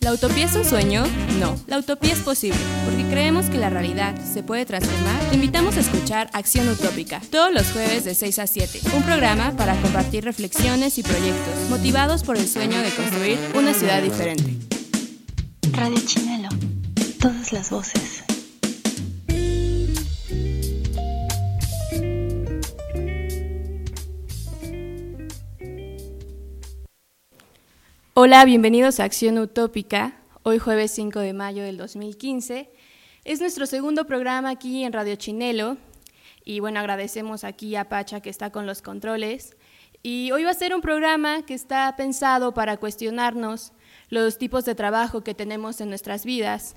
¿La utopía es un sueño? No, la utopía es posible, porque creemos que la realidad se puede transformar. Te invitamos a escuchar Acción Utópica, todos los jueves de 6 a 7, un programa para compartir reflexiones y proyectos, motivados por el sueño de construir una ciudad diferente. Radio Chinelo, todas las voces. Hola, bienvenidos a Acción Utópica, hoy jueves 5 de mayo del 2015. Es nuestro segundo programa aquí en Radio Chinelo y bueno, agradecemos aquí a Pacha que está con los controles. Y hoy va a ser un programa que está pensado para cuestionarnos los tipos de trabajo que tenemos en nuestras vidas,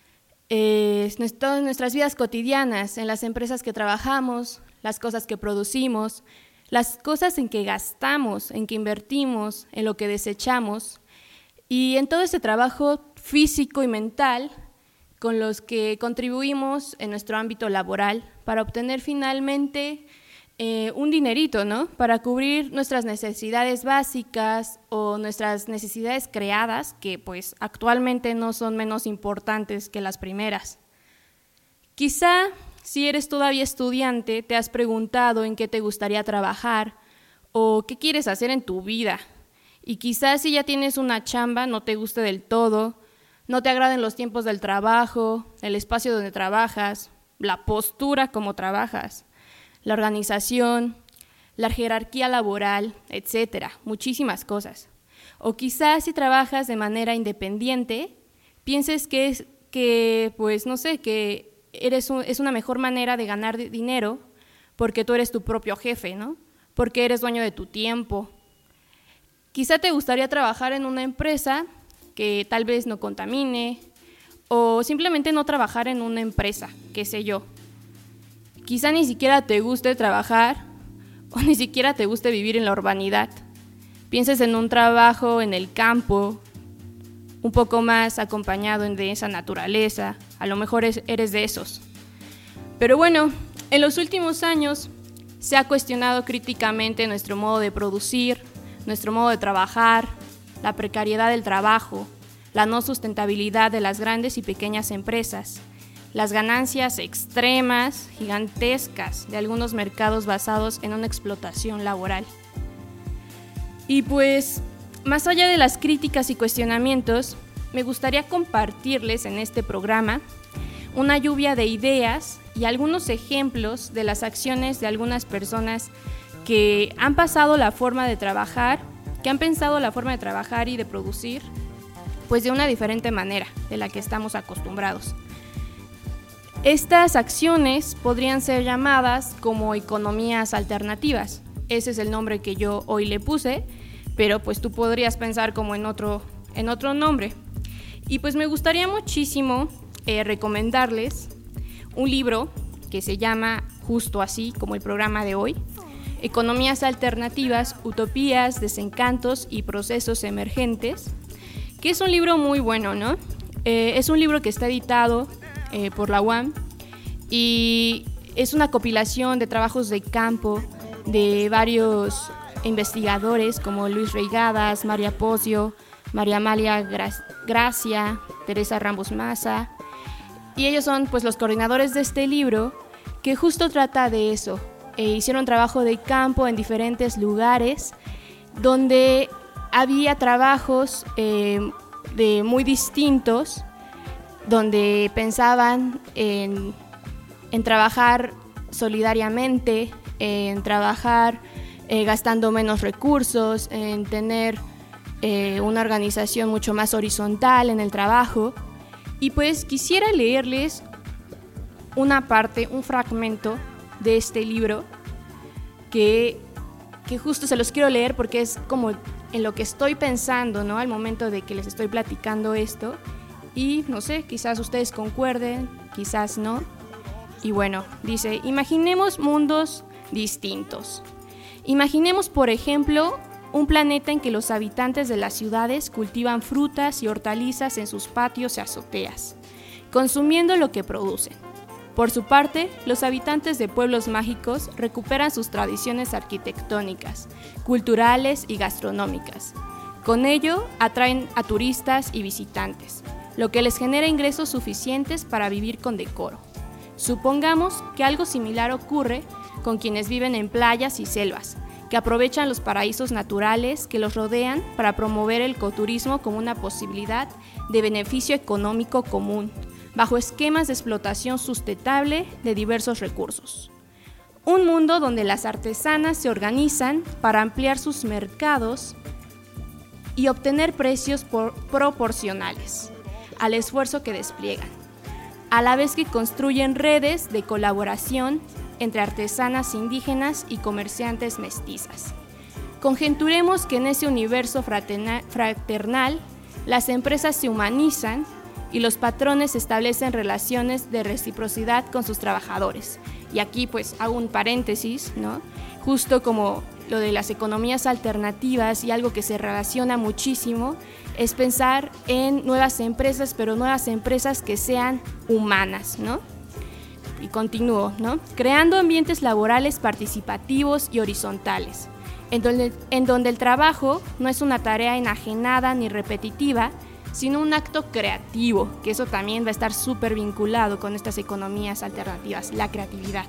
todas nuestras vidas cotidianas, en las empresas que trabajamos, las cosas que producimos, las cosas en que gastamos, en que invertimos, en lo que desechamos y en todo ese trabajo físico y mental con los que contribuimos en nuestro ámbito laboral para obtener finalmente un dinerito, ¿no? Para cubrir nuestras necesidades básicas o nuestras necesidades creadas, que pues actualmente no son menos importantes que las primeras. Quizá si eres todavía estudiante, te has preguntado en qué te gustaría trabajar o qué quieres hacer en tu vida. Y quizás si ya tienes una chamba, no te guste del todo, no te agraden los tiempos del trabajo, el espacio donde trabajas, la postura como trabajas, la organización, la jerarquía laboral, etcétera, muchísimas cosas. O quizás si trabajas de manera independiente, pienses que es una mejor manera de ganar dinero porque tú eres tu propio jefe, ¿no? Porque eres dueño de tu tiempo. Quizá te gustaría trabajar en una empresa que tal vez no contamine o simplemente no trabajar en una empresa, qué sé yo. Quizá ni siquiera te guste trabajar o ni siquiera te guste vivir en la urbanidad. Pienses en un trabajo en el campo, un poco más acompañado de esa naturaleza, a lo mejor eres de esos. Pero bueno, en los últimos años se ha cuestionado críticamente nuestro modo de producir, nuestro modo de trabajar, la precariedad del trabajo, la no sustentabilidad de las grandes y pequeñas empresas, las ganancias extremas, gigantescas de algunos mercados basados en una explotación laboral. Y pues, más allá de las críticas y cuestionamientos, me gustaría compartirles en este programa una lluvia de ideas y algunos ejemplos de las acciones de algunas personas que han pasado la forma de trabajar, que han pensado la forma de trabajar y de producir, pues de una diferente manera de la que estamos acostumbrados. Estas acciones podrían ser llamadas como economías alternativas. Ese es el nombre que yo hoy le puse, pero pues tú podrías pensar como en otro nombre. Y pues me gustaría muchísimo recomendarles un libro que se llama justo así como el programa de hoy, Economías Alternativas, Utopías, Desencantos y Procesos Emergentes, que es un libro muy bueno, ¿no? Es un libro que está editado por la UAM y es una compilación de trabajos de campo de varios investigadores como Luis Reigadas, María Pocio, María Amalia Gracia, Teresa Ramos Maza, y ellos son pues los coordinadores de este libro que justo trata de eso. Hicieron trabajo de campo en diferentes lugares donde había trabajos de muy distintos, donde pensaban en trabajar solidariamente, en trabajar gastando menos recursos, en tener una organización mucho más horizontal en el trabajo. Y pues quisiera leerles una parte, un fragmento de este libro que justo se los quiero leer porque es como en lo que estoy pensando, ¿no? Al momento de que les estoy platicando esto. Y no sé, quizás ustedes concuerden, quizás no. Y bueno, dice, imaginemos mundos distintos. Imaginemos, por ejemplo, un planeta en que los habitantes de las ciudades cultivan frutas y hortalizas en sus patios y azoteas, consumiendo lo que producen. Por su parte, los habitantes de pueblos mágicos recuperan sus tradiciones arquitectónicas, culturales y gastronómicas, Con ello, atraen a turistas y visitantes, lo que les genera ingresos suficientes para vivir con decoro. Supongamos que algo similar ocurre con quienes viven en playas y selvas, que aprovechan los paraísos naturales que los rodean para promover el ecoturismo como una posibilidad de beneficio económico común, bajo esquemas de explotación sustentable de diversos recursos. Un mundo donde las artesanas se organizan para ampliar sus mercados y obtener precios proporcionales al esfuerzo que despliegan, a la vez que construyen redes de colaboración entre artesanas indígenas y comerciantes mestizas. Conjeturemos que en ese universo fraternal, las empresas se humanizan y los patrones establecen relaciones de reciprocidad con sus trabajadores. Y aquí pues hago un paréntesis, ¿no? Justo como lo de las economías alternativas, y algo que se relaciona muchísimo es pensar en nuevas empresas, pero nuevas empresas que sean humanas, ¿no? Y continúo, ¿no? Creando ambientes laborales participativos y horizontales, en donde el trabajo no es una tarea enajenada ni repetitiva, sino un acto creativo, que eso también va a estar súper vinculado con estas economías alternativas, la creatividad.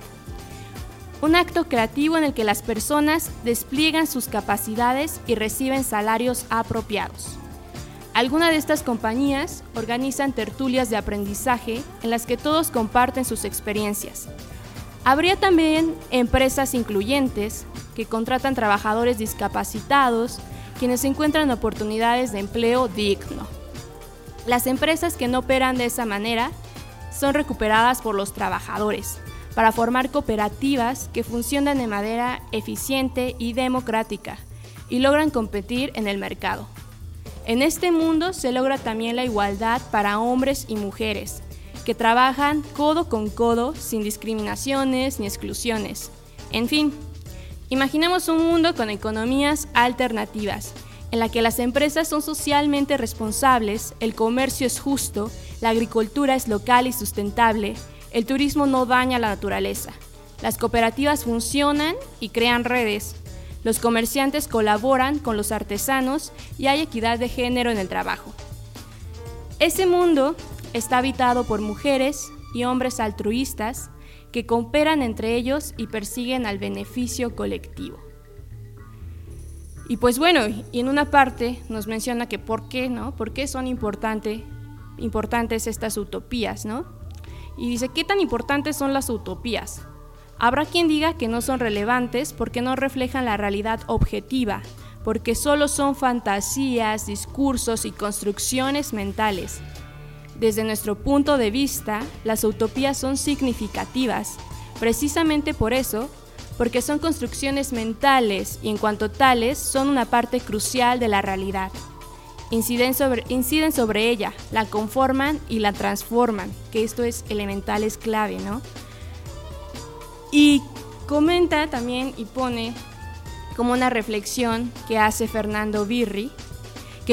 Un acto creativo en el que las personas despliegan sus capacidades y reciben salarios apropiados. Algunas de estas compañías organizan tertulias de aprendizaje en las que todos comparten sus experiencias. Habría también empresas incluyentes que contratan trabajadores discapacitados, quienes encuentran oportunidades de empleo digno. Las empresas que no operan de esa manera son recuperadas por los trabajadores para formar cooperativas que funcionan de manera eficiente y democrática y logran competir en el mercado. En este mundo se logra también la igualdad para hombres y mujeres, que trabajan codo con codo sin discriminaciones ni exclusiones. En fin, imaginemos un mundo con economías alternativas, en la que las empresas son socialmente responsables, el comercio es justo, la agricultura es local y sustentable, el turismo no daña la naturaleza, las cooperativas funcionan y crean redes, los comerciantes colaboran con los artesanos y hay equidad de género en el trabajo. Ese mundo está habitado por mujeres y hombres altruistas que cooperan entre ellos y persiguen al beneficio colectivo. Y pues bueno, y en una parte nos menciona que por qué, ¿no? ¿Por qué son importantes estas utopías, ¿no? Y dice, ¿qué tan importantes son las utopías? Habrá quien diga que no son relevantes porque no reflejan la realidad objetiva, porque solo son fantasías, discursos y construcciones mentales. Desde nuestro punto de vista, las utopías son significativas, precisamente por eso, porque son construcciones mentales y en cuanto tales son una parte crucial de la realidad. Inciden sobre ella, la conforman y la transforman, que esto es elemental, es clave, ¿no? Y comenta también y pone como una reflexión que hace Fernando Birri, que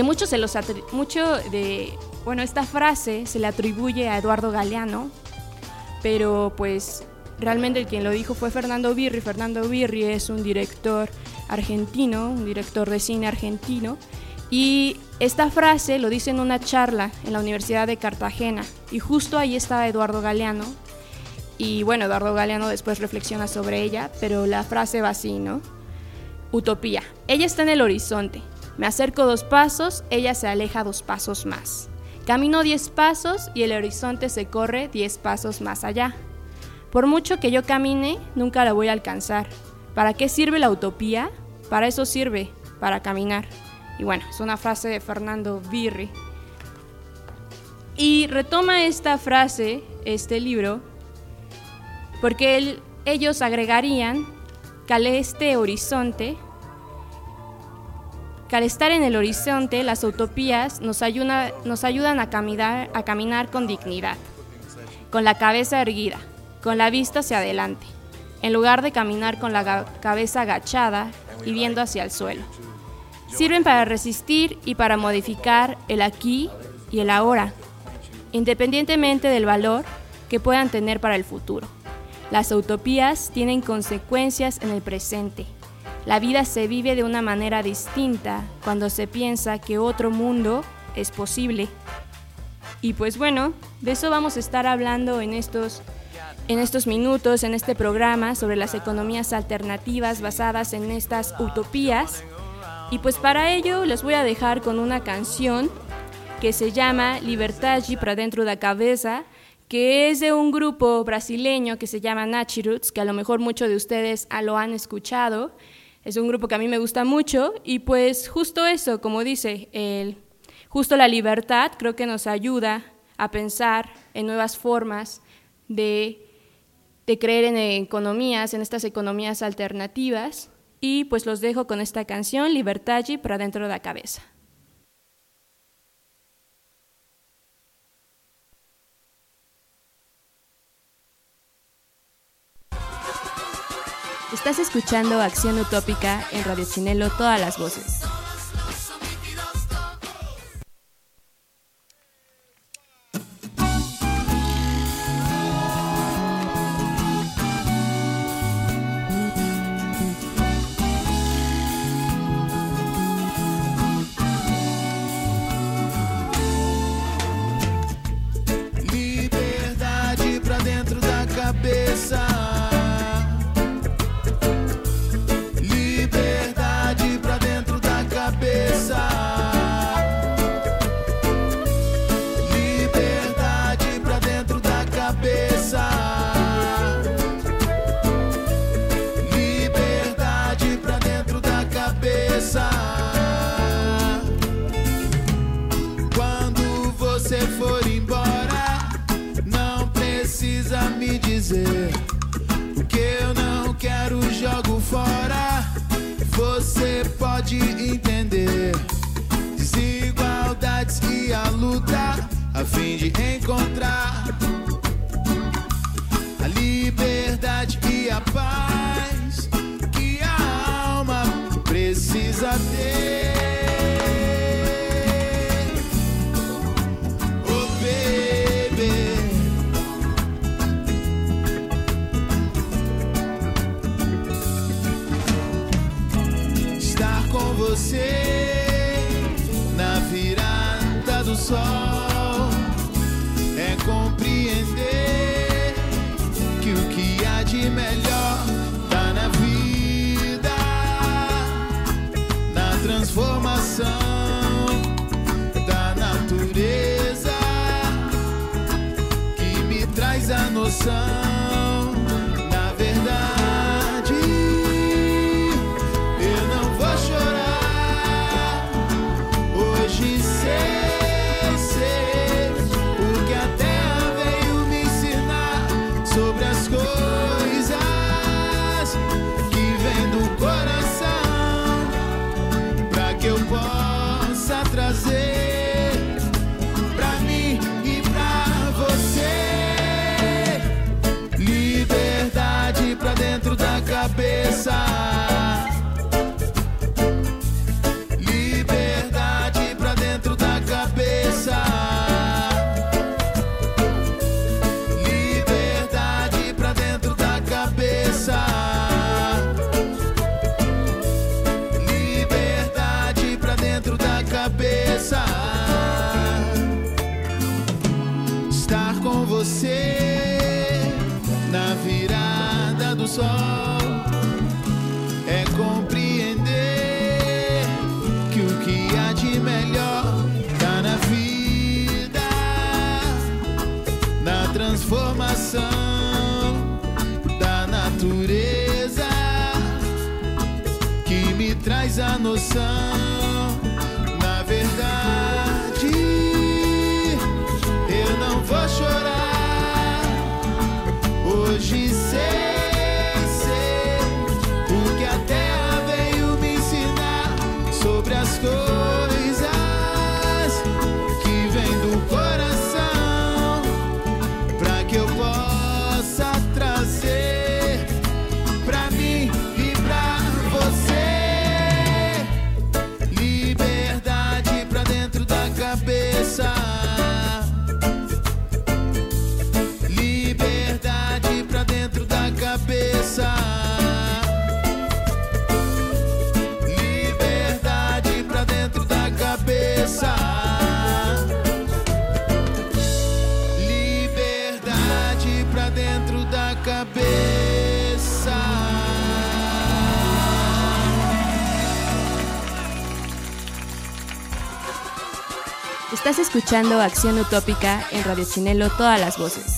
esta frase se le atribuye a Eduardo Galeano, pero pues realmente el quien lo dijo fue Fernando Birri. Fernando Birri es un director argentino, un director de cine argentino, y esta frase lo dice en una charla en la Universidad de Cartagena, y justo ahí estaba Eduardo Galeano. Y bueno, Eduardo Galeano después reflexiona sobre ella, pero la frase va así, ¿no? Utopía. Ella está en el horizonte. Me acerco 2 pasos, ella se aleja 2 pasos más. Camino 10 pasos y el horizonte se corre 10 pasos más allá. Por mucho que yo camine, nunca la voy a alcanzar. ¿Para qué sirve la utopía? Para eso sirve, para caminar. Y bueno, es una frase de Fernando Birri. Y retoma esta frase, este libro, porque ellos agregarían que al estar en el horizonte, las utopías nos ayudan a caminar con dignidad, con la cabeza erguida, con la vista hacia adelante, en lugar de caminar con la cabeza agachada y viendo hacia el suelo. Sirven para resistir y para modificar el aquí y el ahora, independientemente del valor que puedan tener para el futuro. Las utopías tienen consecuencias en el presente. La vida se vive de una manera distinta cuando se piensa que otro mundo es posible. Y pues bueno, de eso vamos a estar hablando en estos minutos, en este programa sobre las economías alternativas basadas en estas utopías. Y pues para ello les voy a dejar con una canción que se llama Liberdade pra dentro da cabeça, que es de un grupo brasileño que se llama Nachiruts, que a lo mejor muchos de ustedes lo han escuchado. Es un grupo que a mí me gusta mucho y pues justo eso, como dice, justo la libertad creo que nos ayuda a pensar en nuevas formas de creer en economías, en estas economías alternativas. Y pues los dejo con esta canción, Liberdade pra dentro da cabeça. Estás escuchando Acción Utópica en Radio Chinelo, todas las voces. Liberdade pra dentro da cabeça. Liberdade pra dentro da cabeça. Liberdade pra dentro da cabeça. Liberdade pra dentro da cabeça. Quando você for embora, não precisa me dizer o que eu não quero, jogo fora. Você pode entender desigualdades e a luta a fim de encontrar a liberdade e a paz que a alma precisa ter. Oh baby, estar com você na virada do sol é compreender que o que há de melhor tá na vida, na transformação da natureza que me traz a noção. Na verdade, eu não vou chorar hoje, sei o que a terra veio me ensinar sobre as coisas que vêm do coração, pra que eu possa trazer pra mim e pra você. Liberdade pra dentro da cabeça. Liberdade pra dentro da cabeça. Liberdade pra dentro da cabeça. Liberdade pra dentro da cabeça. Estar com você na virada do sol é compreender que o que há de melhor tá na vida, na transformação da natureza que me traz a noção. Na verdade, eu não vou chorar hoje, sei o que a terra veio me ensinar sobre as coisas que vêm do coração, pra que eu possa trazer pra mim e pra você. Liberdade pra dentro da cabeça. Liberdade pra dentro da cabeça. dentro da cabeça. Estás escuchando Acción Utópica en Radio Chinelo, todas las voces.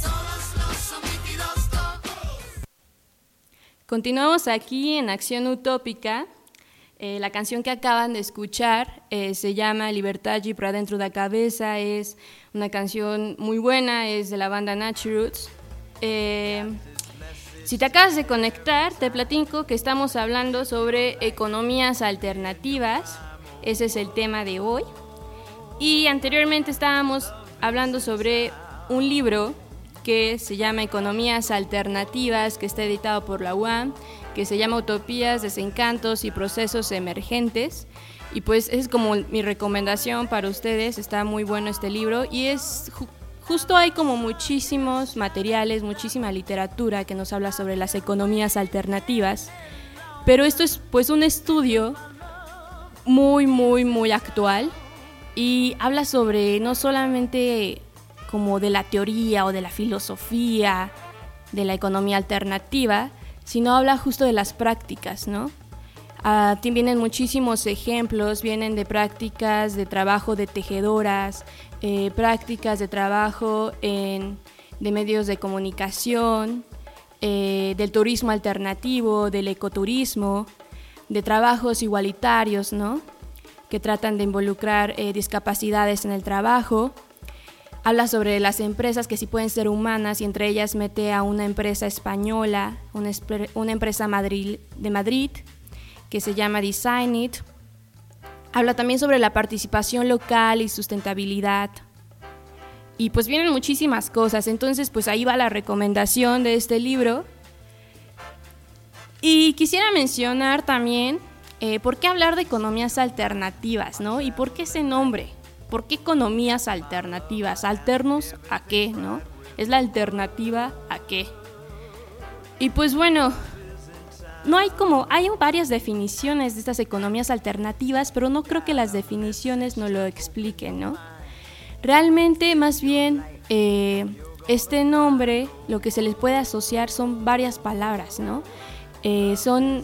Continuamos aquí en Acción Utópica. La canción que acaban de escuchar se llama Liberdade pra dentro da cabeça. Es una canción muy buena, es de la banda Naturroots. Si te acabas de conectar, te platico que estamos hablando sobre economías alternativas. Ese es el tema de hoy. Y anteriormente estábamos hablando sobre un libro que se llama Economías Alternativas, que está editado por la UAM, que se llama Utopías, Desencantos y Procesos Emergentes. Y pues es como mi recomendación para ustedes, está muy bueno este libro y es justo hay como muchísimos materiales, muchísima literatura que nos habla sobre las economías alternativas, pero esto es pues un estudio muy actual. Y habla sobre no solamente como de la teoría o de la filosofía de la economía alternativa, sino habla justo de las prácticas, ¿no? Vienen muchísimos ejemplos, vienen de prácticas de trabajo de tejedoras, prácticas de trabajo de medios de comunicación, del turismo alternativo, del ecoturismo, de trabajos igualitarios, ¿no?, que tratan de involucrar discapacidades en el trabajo. Habla sobre las empresas que sí pueden ser humanas y entre ellas mete a una empresa española, una empresa de Madrid que se llama Design It. Habla también sobre la participación local y sustentabilidad. Y pues vienen muchísimas cosas, entonces pues ahí va la recomendación de este libro. Y quisiera mencionar también ¿por qué hablar de economías alternativas, no? ¿Y por qué ese nombre? ¿Por qué economías alternativas? ¿Alternos a qué, no? ¿Es la alternativa a qué? Y pues bueno, hay varias definiciones de estas economías alternativas, pero no creo que las definiciones nos lo expliquen, ¿no? Realmente, más bien, este nombre, lo que se les puede asociar son varias palabras, ¿no? Son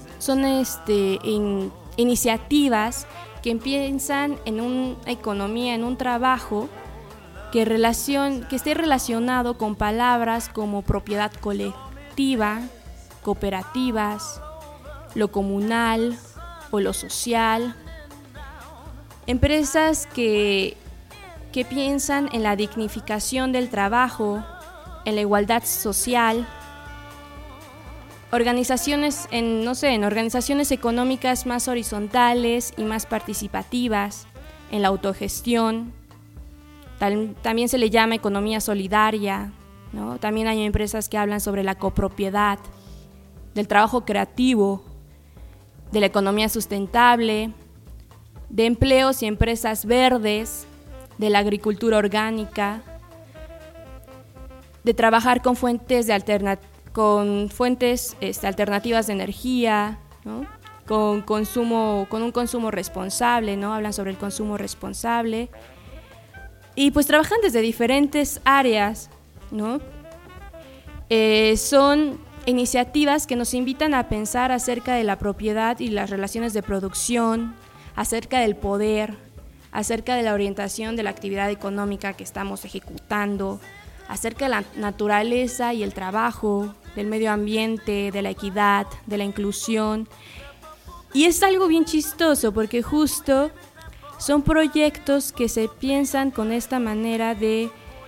iniciativas que piensan en una economía, en un trabajo que esté relacionado con palabras como propiedad colectiva, cooperativas, lo comunal o lo social. Empresas que piensan en la dignificación del trabajo, en la igualdad social. Organizaciones en organizaciones económicas más horizontales y más participativas, en la autogestión. También se le llama economía solidaria, ¿no? También hay empresas que hablan sobre la copropiedad, del trabajo creativo, de la economía sustentable, de empleos y empresas verdes, de la agricultura orgánica, de trabajar con fuentes alternativas de energía, ¿no? con un consumo responsable, ¿no? Hablan sobre el consumo responsable. Y pues trabajan desde diferentes áreas, ¿no? Son iniciativas que nos invitan a pensar acerca de la propiedad y las relaciones de producción, acerca del poder, acerca de la orientación de la actividad económica que estamos ejecutando, acerca de la naturaleza y el trabajo, del medio ambiente, de la equidad, de la inclusión. Y es algo bien chistoso porque justo son proyectos que se piensan con esta manera de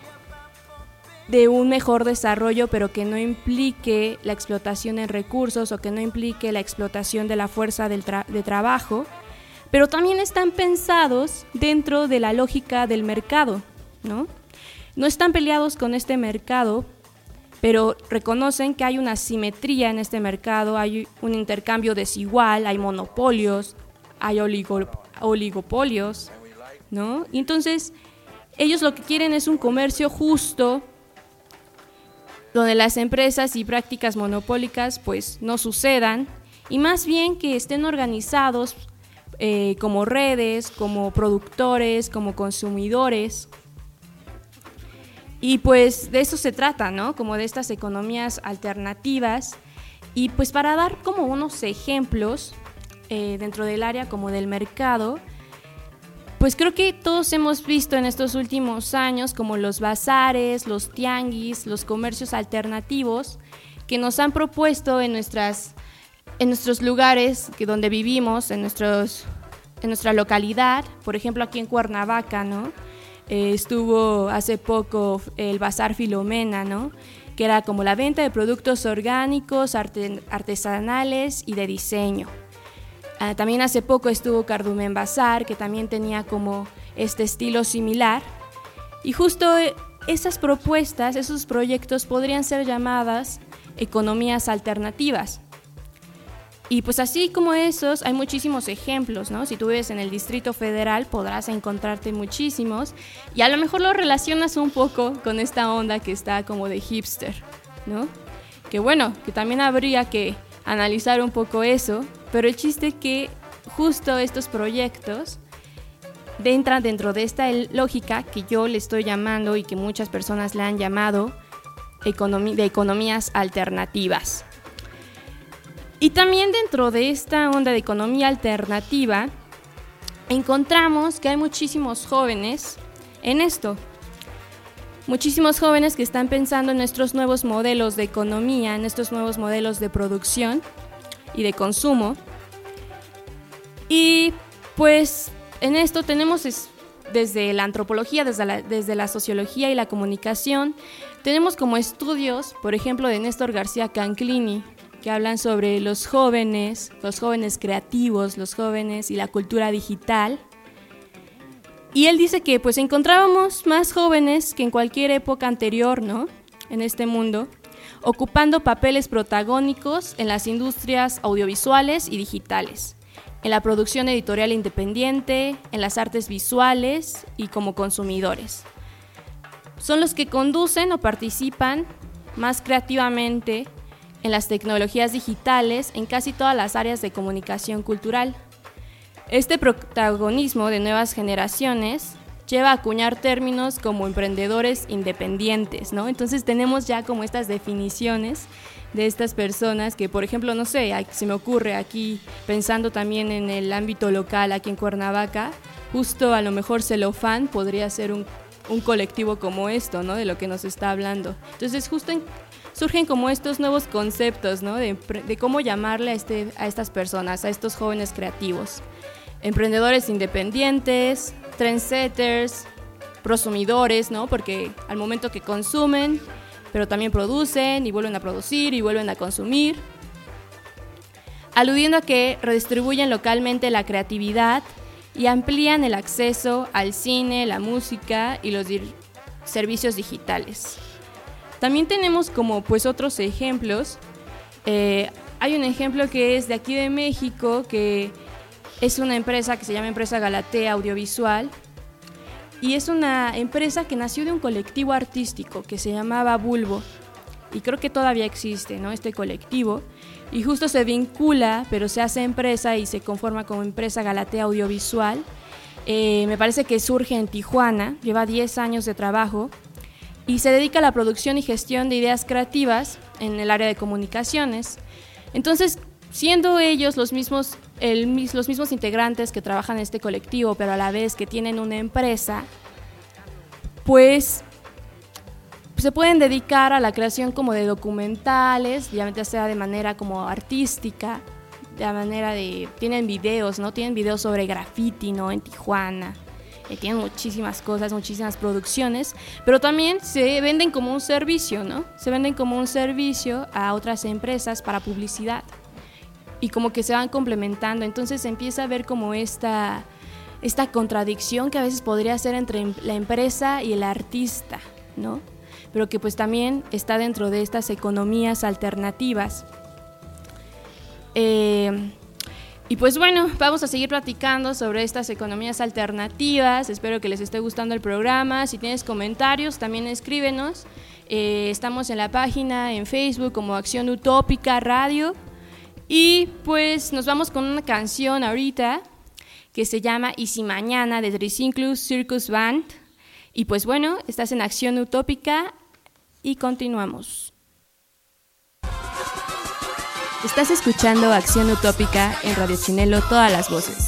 un mejor desarrollo, pero que no implique la explotación en recursos o que no implique la explotación de la fuerza de trabajo, pero también están pensados dentro de la lógica del mercado, ¿no? No están peleados con este mercado, pero reconocen que hay una simetría en este mercado, hay un intercambio desigual, hay monopolios, hay oligopolios, ¿no? Y entonces, ellos lo que quieren es un comercio justo, donde las empresas y prácticas monopólicas pues no sucedan, y más bien que estén organizados como redes, como productores, como consumidores. Y pues de eso se trata, ¿no? Como de estas economías alternativas. Y pues para dar como unos ejemplos dentro del área como del mercado, pues creo que todos hemos visto en estos últimos años como los bazares, los tianguis, los comercios alternativos que nos han propuesto en nuestros lugares donde vivimos, en nuestra localidad. Por ejemplo, aquí en Cuernavaca, ¿no? Estuvo hace poco el Bazar Filomena, ¿no? Que era como la venta de productos orgánicos, artesanales y de diseño. También hace poco estuvo Cardumen Bazar, que también tenía como este estilo similar. Y justo esas propuestas, esos proyectos podrían ser llamadas economías alternativas. Y pues así como esos, hay muchísimos ejemplos, ¿no? Si tú vives en el Distrito Federal, podrás encontrarte muchísimos. Y a lo mejor lo relacionas un poco con esta onda que está como de hipster, ¿no? Que bueno, que también habría que analizar un poco eso, pero el chiste es que justo estos proyectos entran dentro de esta lógica que yo le estoy llamando y que muchas personas le han llamado de economías alternativas. Y también dentro de esta onda de economía alternativa encontramos que hay muchísimos jóvenes en esto. Muchísimos jóvenes que están pensando en estos nuevos modelos de economía, en estos nuevos modelos de producción y de consumo. Y pues en esto tenemos desde la antropología, desde la sociología y la comunicación, tenemos como estudios, por ejemplo, de Néstor García Canclini, que hablan sobre los jóvenes creativos, los jóvenes y la cultura digital. Y él dice que pues encontrábamos más jóvenes que en cualquier época anterior, ¿no? En este mundo, ocupando papeles protagónicos en las industrias audiovisuales y digitales, en la producción editorial independiente, en las artes visuales y como consumidores. Son los que conducen o participan más creativamente en las tecnologías digitales en casi todas las áreas de comunicación cultural. Este protagonismo de nuevas generaciones lleva a acuñar términos como emprendedores independientes, ¿no? Entonces tenemos ya como estas definiciones de estas personas que, por ejemplo, no sé, se me ocurre aquí, pensando también en el ámbito local aquí en Cuernavaca, justo a lo mejor Celofán podría ser un colectivo como esto, ¿no? De lo que nos está hablando. Entonces justo surgen como estos nuevos conceptos, ¿no? De cómo llamarle a estas personas, a estos jóvenes creativos. Emprendedores independientes, trendsetters, prosumidores, ¿no? Porque al momento que consumen, pero también producen y vuelven a producir y vuelven a consumir, aludiendo a que redistribuyen localmente la creatividad y amplían el acceso al cine, la música y los servicios digitales. También tenemos como pues otros ejemplos. Hay un ejemplo que es de aquí de México, que es una empresa que se llama Empresa Galatea Audiovisual, y es una empresa que nació de un colectivo artístico que se llamaba Bulbo, y creo que todavía existe, ¿no? Este colectivo, y justo se vincula, pero se hace empresa y se conforma como Empresa Galatea Audiovisual. Me parece que surge en Tijuana, lleva 10 años de trabajo, y se dedica a la producción y gestión de ideas creativas en el área de comunicaciones. Entonces, siendo ellos los mismos integrantes que trabajan en este colectivo, pero a la vez que tienen una empresa, pues se pueden dedicar a la creación como de documentales, ya sea de manera como artística, de manera de... tienen videos, ¿no? Tienen videos sobre graffiti, ¿no? En Tijuana. Tienen muchísimas cosas, muchísimas producciones, pero también se venden como un servicio, ¿no? Se venden como un servicio a otras empresas para publicidad y como que se van complementando. Entonces empieza a ver como esta contradicción que a veces podría ser entre la empresa y el artista, ¿no? Pero que pues también está dentro de estas economías alternativas. Y pues bueno, vamos a seguir platicando sobre estas economías alternativas. Espero que les esté gustando el programa. Si tienes comentarios, también escríbenos. Estamos en la página en Facebook como Acción Utópica Radio. Y pues nos vamos con una canción ahorita que se llama Y si mañana de Triciclus Circus Band. Y pues bueno, estás en Acción Utópica y continuamos. Estás escuchando Acción Utópica en Radio Chinelo, todas las voces.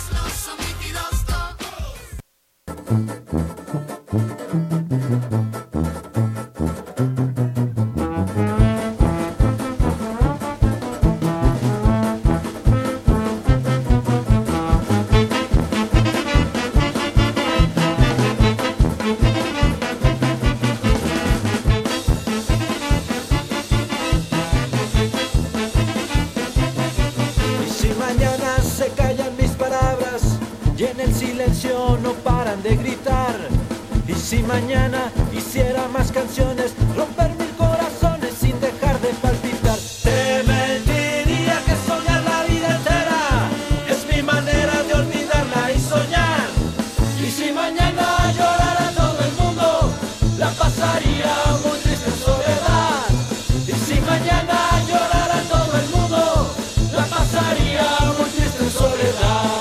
No paran de gritar. Y si mañana hiciera más canciones, romper mil corazones sin dejar de palpitar. Te mentiría que soñar la vida entera es mi manera de olvidarla y soñar. Y si mañana llorara todo el mundo, la pasaría muy triste en soledad. Y si mañana llorara todo el mundo, la pasaría muy triste en soledad.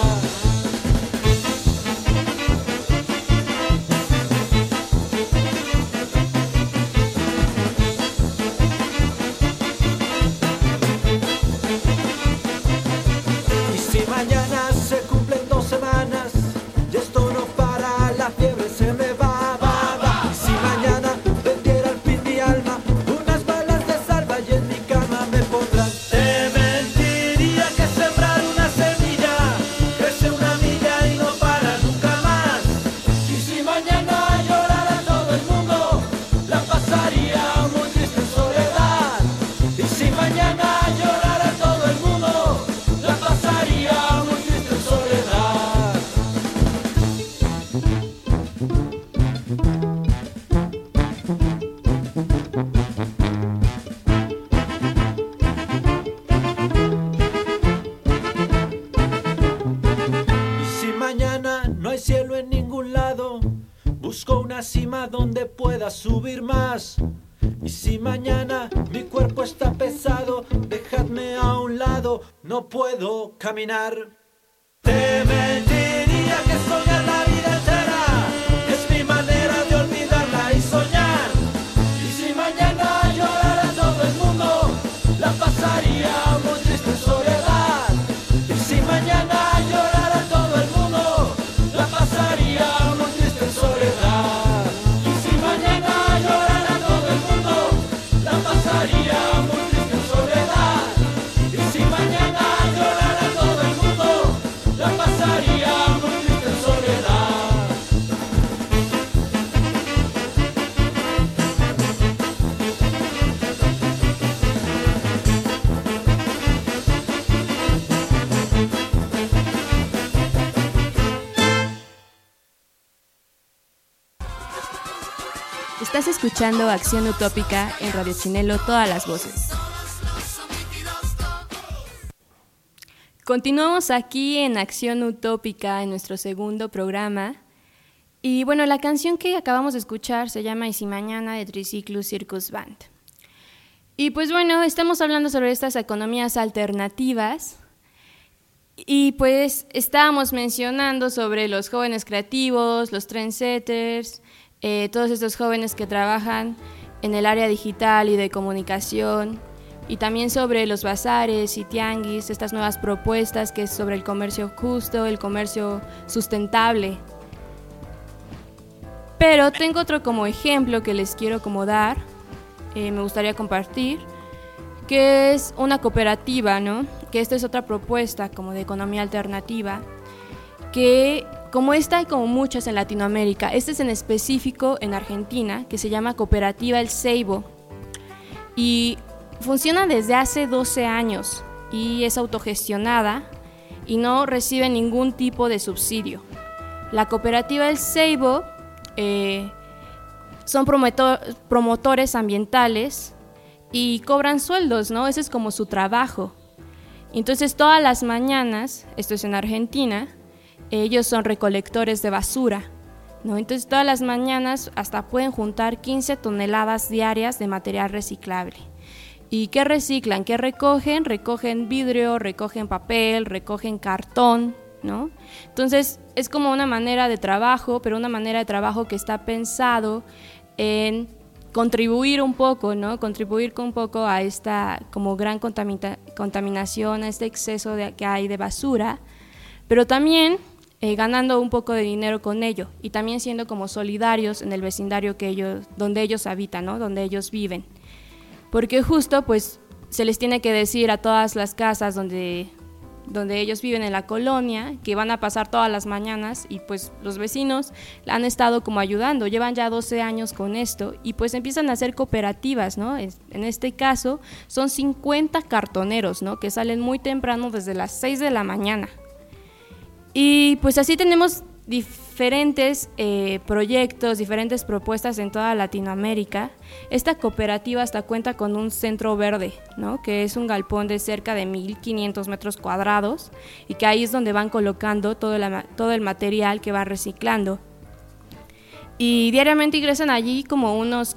Cima donde pueda subir más. Y si mañana mi cuerpo está pesado, dejadme a un lado, no puedo caminar. Te mentiría que soñar la vida entera es mi manera de olvidarla y soñar. Y si mañana llorara todo el mundo, la pasaría muy triste en soledad. Y si mañana llorara todo el mundo, la pasaría muy triste en soledad. Pasaría muy triste en soledad. Y si mañana llorara todo el mundo, la pasaría muy triste en soledad. Estás escuchando Acción Utópica en Radio Chinelo, todas las voces. Continuamos aquí en Acción Utópica en nuestro segundo programa. Y bueno, la canción que acabamos de escuchar se llama Y si mañana de Triciclo Circus Band. Y pues bueno, estamos hablando sobre estas economías alternativas. Y pues estábamos mencionando sobre los jóvenes creativos, los trendsetters, todos estos jóvenes que trabajan en el área digital y de comunicación, y también sobre los bazares y tianguis, estas nuevas propuestas que es sobre el comercio justo, el comercio sustentable. Pero tengo otro como ejemplo que les quiero como dar, me gustaría compartir, que es una cooperativa, ¿no? Que esta es otra propuesta como de economía alternativa, que como esta hay como muchas en Latinoamérica. Este es en específico en Argentina, que se llama Cooperativa El Ceibo, y funciona desde hace 12 años y es autogestionada y no recibe ningún tipo de subsidio. La Cooperativa El Ceibo son promotores ambientales y cobran sueldos, ¿no? Ese es como su trabajo. Entonces todas las mañanas, esto es en Argentina, ellos son recolectores de basura, ¿no? Entonces todas las mañanas hasta pueden juntar 15 toneladas diarias de material reciclable. ¿Y qué reciclan? ¿Qué recogen? Recogen vidrio, recogen papel, recogen cartón, ¿no? Entonces es como una manera de trabajo, pero una manera de trabajo que está pensado en contribuir un poco, ¿no? Contribuir un poco a esta como gran contaminación, a este exceso que hay de basura, pero también ganando un poco de dinero con ello y también siendo como solidarios en el vecindario donde ellos habitan, ¿no? Donde ellos viven. Porque justo pues se les tiene que decir a todas las casas donde ellos viven en la colonia que van a pasar todas las mañanas, y pues los vecinos han estado como ayudando, llevan ya 12 años con esto y pues empiezan a hacer cooperativas, ¿no? En este caso son 50 cartoneros, ¿no? Que salen muy temprano desde las 6 de la mañana. Y pues así tenemos diferentes proyectos, diferentes propuestas en toda Latinoamérica. Esta cooperativa hasta cuenta con un centro verde, ¿no? Que es un galpón de cerca de 1,500 metros cuadrados y que ahí es donde van colocando todo el material que van reciclando. Y diariamente ingresan allí como unos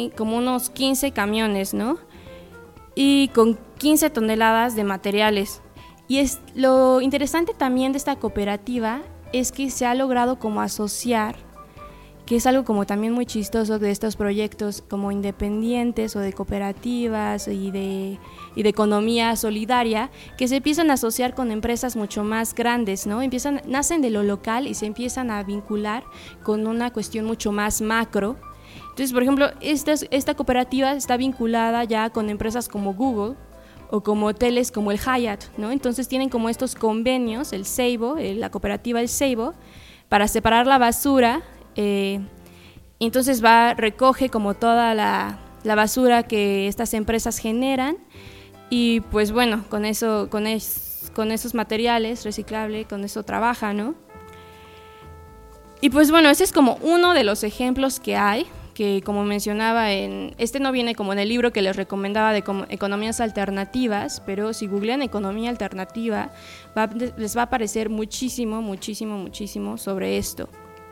15 camiones, ¿no? Y con 15 toneladas de materiales. Y lo interesante también de esta cooperativa es que se ha logrado como asociar, que es algo como también muy chistoso de estos proyectos como independientes o de cooperativas y de economía solidaria, que se empiezan a asociar con empresas mucho más grandes, ¿no? Nacen de lo local y se empiezan a vincular con una cuestión mucho más macro. Entonces, por ejemplo, esta cooperativa está vinculada ya con empresas como Google o como hoteles como el Hyatt, ¿no? Entonces tienen como estos convenios, el Seibo, la cooperativa El Seibo, para separar la basura. Entonces recoge como toda la basura que estas empresas generan, y pues bueno, con esos materiales reciclables, con eso trabaja, ¿no? Y pues bueno, ese es como uno de los ejemplos que hay, que como mencionaba, no viene como en el libro que les recomendaba de economías alternativas, pero si googlean economía alternativa les va a aparecer muchísimo sobre esto.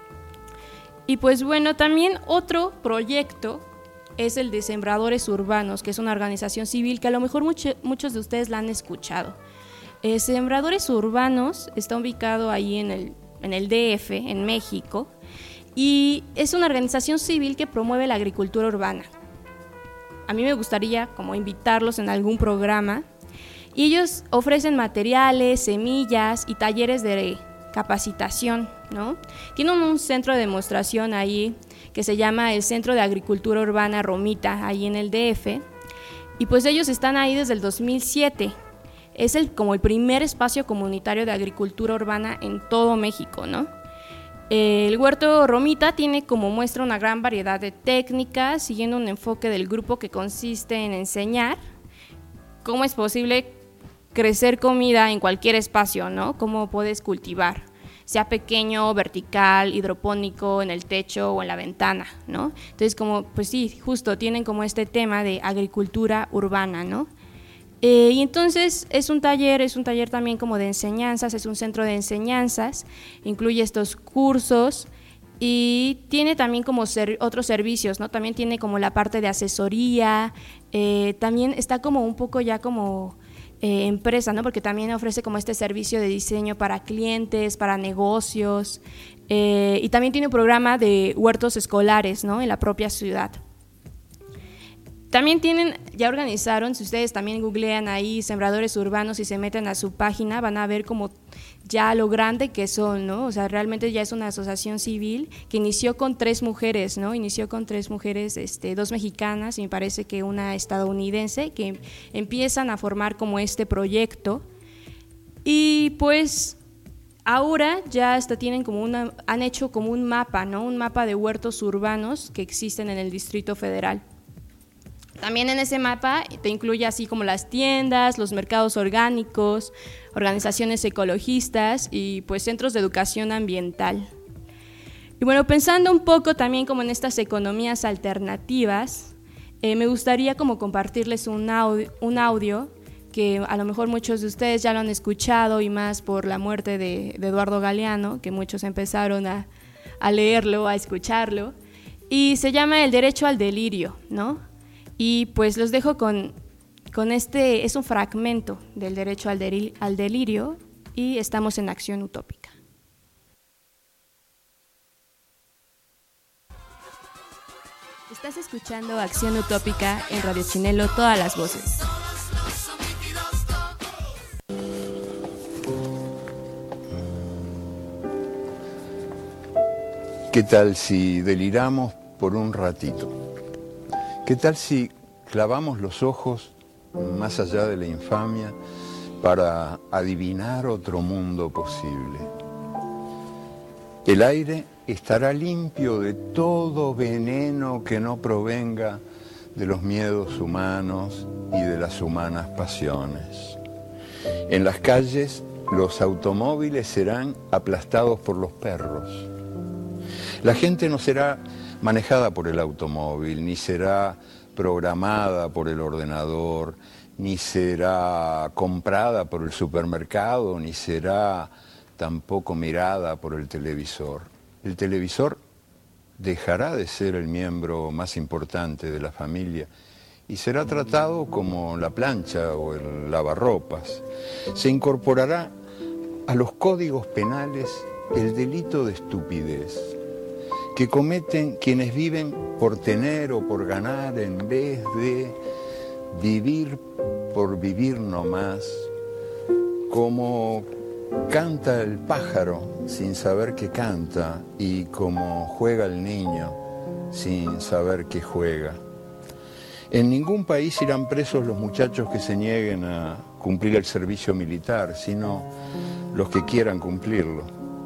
Y pues bueno, también otro proyecto es el de Sembradores Urbanos, que es una organización civil que a lo mejor muchos de ustedes la han escuchado. Sembradores Urbanos está ubicado ahí en el DF, en México, y es una organización civil que promueve la agricultura urbana. A mí me gustaría como invitarlos en algún programa, y ellos ofrecen materiales, semillas y talleres de capacitación, ¿no? Tienen un centro de demostración ahí que se llama el Centro de Agricultura Urbana Romita, ahí en el DF, y pues ellos están ahí desde el 2007. Es como el primer espacio comunitario de agricultura urbana en todo México, ¿no? El huerto Romita muestra una gran variedad de técnicas, siguiendo un enfoque del grupo que consiste en enseñar cómo es posible crecer comida en cualquier espacio, ¿no? Cómo puedes cultivar, sea pequeño, vertical, hidropónico, en el techo o en la ventana, ¿no? Entonces, pues sí, justo tienen como este tema de agricultura urbana, ¿no? Y entonces es un taller también como de enseñanzas, es un centro de enseñanzas, incluye estos cursos y tiene también como otros servicios, ¿no? También tiene como la parte de asesoría, también está como un poco ya como empresa, ¿no? Porque también ofrece como este servicio de diseño para clientes, para negocios, y también tiene un programa de huertos escolares, ¿no? En la propia ciudad. También ya organizaron, si ustedes también googlean ahí Sembradores Urbanos y se meten a su página, van a ver como ya lo grande que son, ¿no? O sea, realmente ya es una asociación civil que inició con 3 mujeres, ¿no? Inició con 3 mujeres, 2 mexicanas y me parece que una estadounidense, que empiezan a formar como este proyecto. Y pues ahora ya tienen como han hecho como un mapa, ¿no? Un mapa de huertos urbanos que existen en el Distrito Federal. También en ese mapa te incluye así como las tiendas, los mercados orgánicos, organizaciones ecologistas y pues centros de educación ambiental. Y bueno, pensando un poco también como en estas economías alternativas, me gustaría como compartirles un audio que a lo mejor muchos de ustedes ya lo han escuchado, y más por la muerte de Eduardo Galeano, que muchos empezaron a leerlo, a escucharlo, y se llama El derecho al delirio, ¿no? Y pues los dejo con es un fragmento del derecho al delirio, y estamos en Acción Utópica. Estás escuchando Acción Utópica en Radio Chinelo, todas las voces. ¿Qué tal si deliramos por un ratito? ¿Qué tal si clavamos los ojos más allá de la infamia para adivinar otro mundo posible? El aire estará limpio de todo veneno que no provenga de los miedos humanos y de las humanas pasiones. En las calles, los automóviles serán aplastados por los perros. La gente no será manejada por el automóvil, ni será programada por el ordenador, ni será comprada por el supermercado, ni será tampoco mirada por el televisor. El televisor dejará de ser el miembro más importante de la familia y será tratado como la plancha o el lavarropas. Se incorporará a los códigos penales el delito de estupidez que cometen quienes viven por tener o por ganar en vez de vivir por vivir nomás, como canta el pájaro sin saber que canta y como juega el niño sin saber que juega. En ningún país irán presos los muchachos que se nieguen a cumplir el servicio militar, sino los que quieran cumplirlo.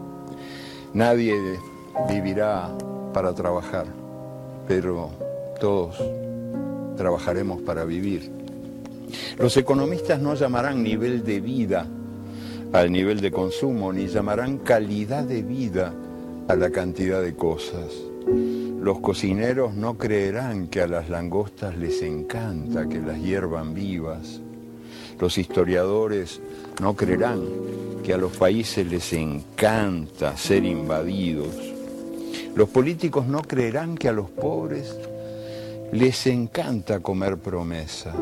Nadie vivirá para trabajar, pero todos trabajaremos para vivir. Los economistas no llamarán nivel de vida al nivel de consumo, ni llamarán calidad de vida a la cantidad de cosas. Los cocineros no creerán que a las langostas les encanta que las hiervan vivas. Los historiadores no creerán que a los países les encanta ser invadidos. Los políticos no creerán que a los pobres les encanta comer promesas.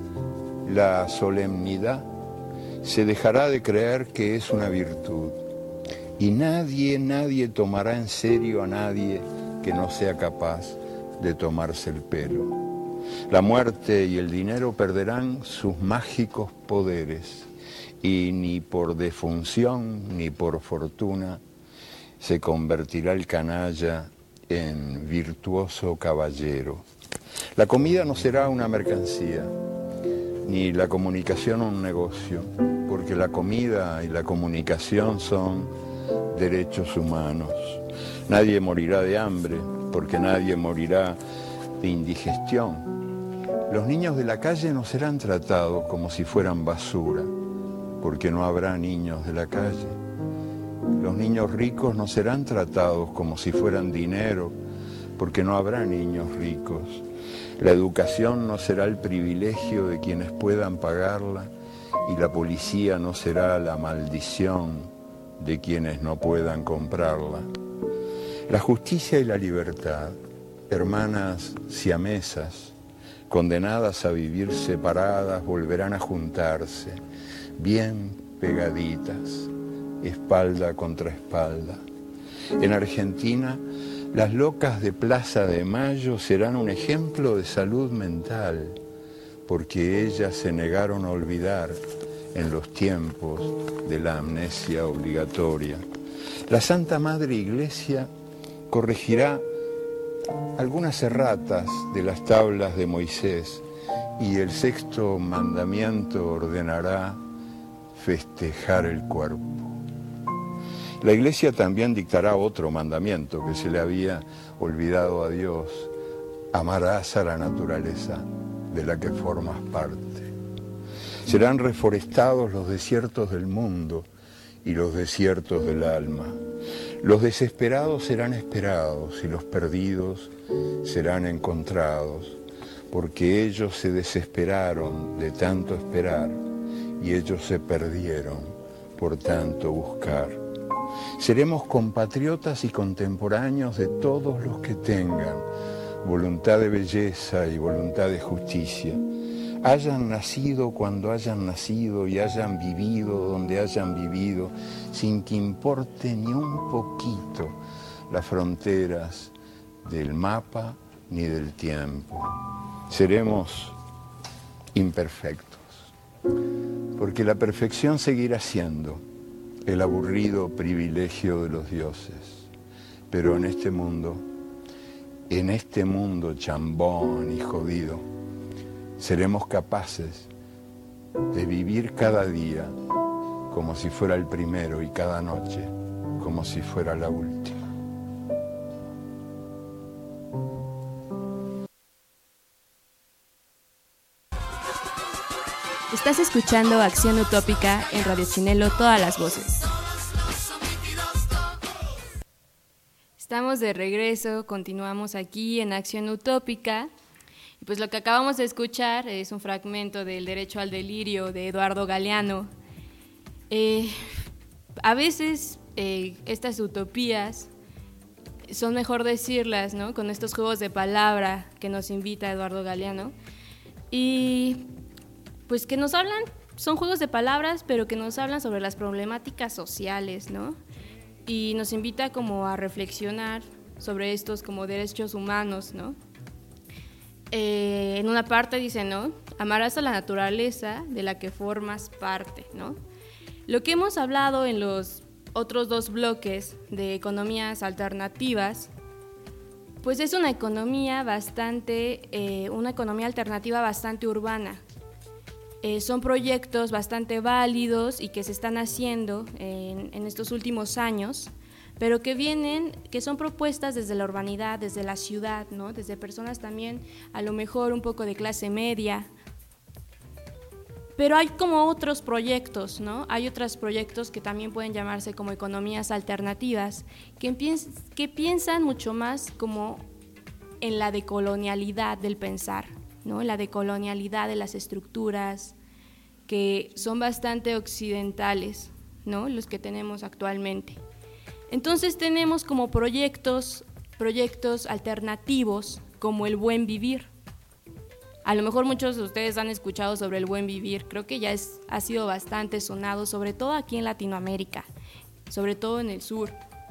La solemnidad se dejará de creer que es una virtud. Y nadie tomará en serio a nadie que no sea capaz de tomarse el pelo. La muerte y el dinero perderán sus mágicos poderes y ni por defunción ni por fortuna se convertirá el canalla en virtuoso caballero. La comida no será una mercancía, ni la comunicación un negocio, porque la comida y la comunicación son derechos humanos. Nadie morirá de hambre, porque nadie morirá de indigestión. Los niños de la calle no serán tratados como si fueran basura, porque no habrá niños de la calle. Los niños ricos no serán tratados como si fueran dinero, porque no habrá niños ricos. La educación no será el privilegio de quienes puedan pagarla y la policía no será la maldición de quienes no puedan comprarla. La justicia y la libertad, hermanas siamesas, condenadas a vivir separadas, volverán a juntarse, bien pegaditas, espalda contra espalda. En Argentina, las locas de Plaza de Mayo serán un ejemplo de salud mental, porque ellas se negaron a olvidar en los tiempos de la amnesia obligatoria. La Santa Madre Iglesia corregirá algunas erratas de las tablas de Moisés y el sexto mandamiento ordenará festejar el cuerpo. La Iglesia también dictará otro mandamiento que se le había olvidado a Dios: amarás a la naturaleza de la que formas parte. Serán reforestados los desiertos del mundo y los desiertos del alma. Los desesperados serán esperados y los perdidos serán encontrados, porque ellos se desesperaron de tanto esperar y ellos se perdieron por tanto buscar. Seremos compatriotas y contemporáneos de todos los que tengan voluntad de belleza y voluntad de justicia, hayan nacido cuando hayan nacido y hayan vivido donde hayan vivido, sin que importe ni un poquito las fronteras del mapa ni del tiempo. Seremos imperfectos, porque la perfección seguirá siendo el aburrido privilegio de los dioses. Pero en este mundo chambón y jodido, seremos capaces de vivir cada día como si fuera el primero y cada noche como si fuera la última. Estás escuchando Acción Utópica en Radio Chinelo, todas las voces. Estamos de regreso, continuamos aquí en Acción Utópica. Y pues lo que acabamos de escuchar es un fragmento del Derecho al Delirio de Eduardo Galeano. A veces estas utopías son mejor decirlas, ¿no?, con estos juegos de palabra que nos invita Eduardo Galeano. Y pues que nos hablan, son juegos de palabras, pero que nos hablan sobre las problemáticas sociales, ¿no? Y nos invita como a reflexionar sobre estos como derechos humanos, ¿no? En una parte dice, ¿no?, amarás a la naturaleza de la que formas parte, ¿no? Lo que hemos hablado en los otros dos bloques de economías alternativas, pues es una economía alternativa bastante urbana. Son proyectos bastante válidos y que se están haciendo en estos últimos años, pero que son propuestas desde la urbanidad, desde la ciudad, ¿no?, desde personas también a lo mejor un poco de clase media. Pero hay como otros proyectos, ¿no? Hay otros proyectos que también pueden llamarse como economías alternativas, que piensan mucho más como en la decolonialidad del pensar, ¿no?, en la decolonialidad de las estructuras, que son bastante occidentales, ¿no?, los que tenemos actualmente. Entonces tenemos como proyectos alternativos como el buen vivir. A lo mejor muchos de ustedes han escuchado sobre el buen vivir, creo que ya ha sido bastante sonado, sobre todo aquí en Latinoamérica, sobre todo en el sur.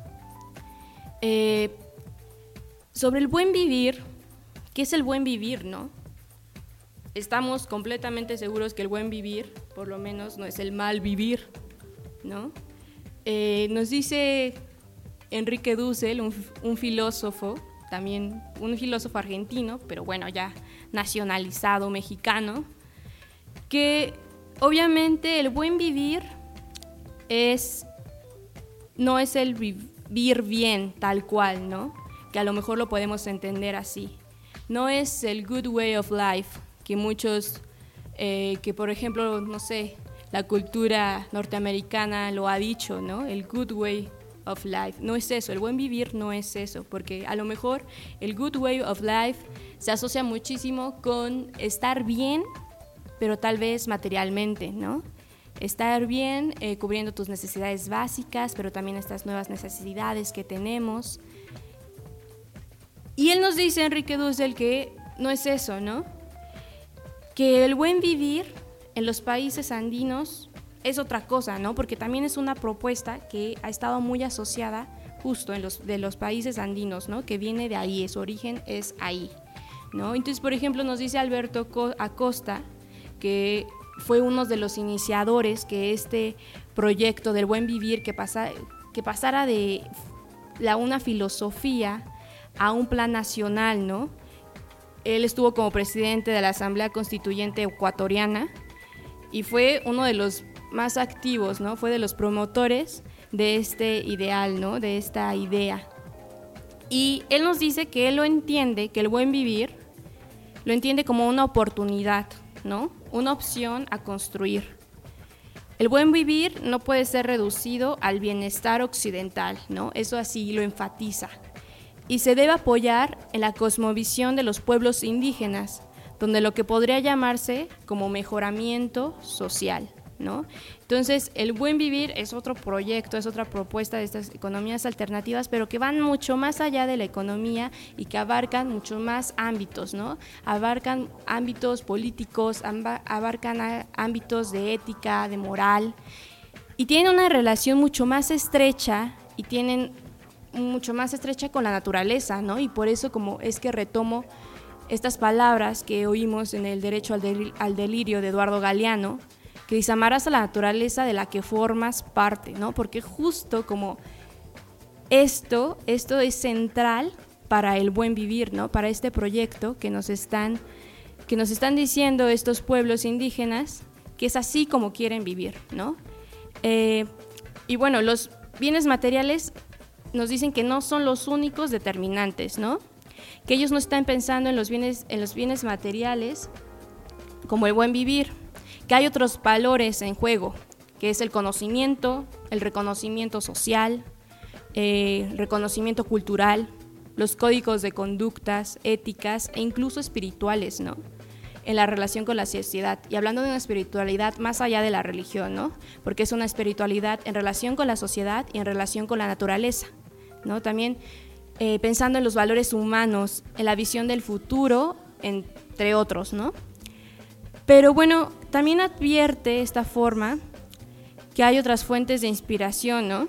Sobre el buen vivir, ¿qué es el buen vivir, no? Estamos completamente seguros que el buen vivir, por lo menos, no es el mal vivir, ¿no? Nos dice Enrique Dussel, un filósofo, también un filósofo argentino, pero bueno, ya nacionalizado mexicano, que obviamente el buen vivir no es el vivir bien tal cual, ¿no?, que a lo mejor lo podemos entender así. No es el good way of life, que muchos, que por ejemplo, no sé, la cultura norteamericana lo ha dicho, ¿no?, el good way of life. No es eso, el buen vivir no es eso, porque a lo mejor el good way of life se asocia muchísimo con estar bien, pero tal vez materialmente, ¿no? Estar bien cubriendo tus necesidades básicas, pero también estas nuevas necesidades que tenemos. Y él nos dice, Enrique Dussel, que no es eso, ¿no? Que el buen vivir en los países andinos es otra cosa, ¿no? Porque también es una propuesta que ha estado muy asociada justo de los países andinos, ¿no?, que viene de ahí, su origen es ahí, ¿no? Entonces, por ejemplo, nos dice Alberto Acosta, que fue uno de los iniciadores que este proyecto del buen vivir que pasara de una filosofía a un plan nacional, ¿no? Él estuvo como presidente de la Asamblea Constituyente Ecuatoriana y fue uno de los más activos, ¿no? Fue de los promotores de este ideal, ¿no?, de esta idea. Y él nos dice que él lo entiende, que el buen vivir lo entiende como una oportunidad, ¿no?, una opción a construir. El buen vivir no puede ser reducido al bienestar occidental, ¿no? Eso así lo enfatiza. Y se debe apoyar en la cosmovisión de los pueblos indígenas, donde lo que podría llamarse como mejoramiento social, ¿no? Entonces, el buen vivir es otro proyecto, es otra propuesta de estas economías alternativas, pero que van mucho más allá de la economía y que abarcan mucho más ámbitos, ¿no? Abarcan ámbitos políticos, abarcan ámbitos de ética, de moral, y tienen una relación mucho más estrecha con la naturaleza, ¿no? Y por eso como es que retomo estas palabras que oímos en el Derecho al Delirio de Eduardo Galeano, que dice: amarás a la naturaleza de la que formas parte, ¿no? Porque justo como esto es central para el buen vivir, ¿no? Para este proyecto que nos están diciendo estos pueblos indígenas, que es así como quieren vivir, ¿no? Y bueno, los bienes materiales nos dicen que no son los únicos determinantes, ¿no? Que ellos no están pensando en los bienes materiales como el buen vivir, que hay otros valores en juego, que es el conocimiento, el reconocimiento social, reconocimiento cultural, los códigos de conductas, éticas e incluso espirituales, ¿no? En la relación con la sociedad. Y hablando de una espiritualidad más allá de la religión, ¿no? Porque es una espiritualidad en relación con la sociedad y en relación con la naturaleza, ¿no? También pensando en los valores humanos, en la visión del futuro, entre otros, ¿no? Pero bueno, también advierte esta forma que hay otras fuentes de inspiración, ¿no?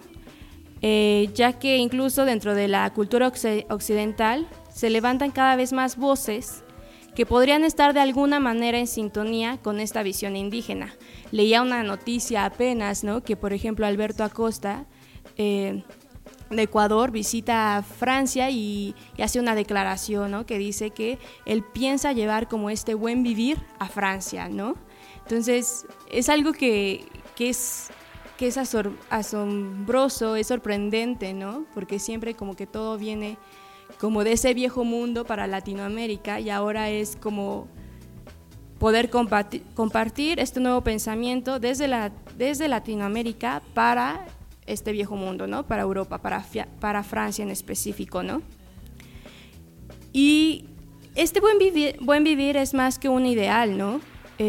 Ya que incluso dentro de la cultura occidental se levantan cada vez más voces que podrían estar de alguna manera en sintonía con esta visión indígena. Leía una noticia apenas, ¿no? Que por ejemplo Alberto Acosta de Ecuador visita Francia y hace una declaración, ¿no? Que dice que él piensa llevar como este buen vivir a Francia, ¿no? Entonces es algo que es asombroso, es sorprendente, ¿no? Porque siempre como que todo viene como de ese viejo mundo para Latinoamérica y ahora es como poder compartir este nuevo pensamiento desde Latinoamérica para este viejo mundo, ¿no? Para Europa, para Francia en específico, ¿no? Y este buen vivir es más que un ideal, ¿no?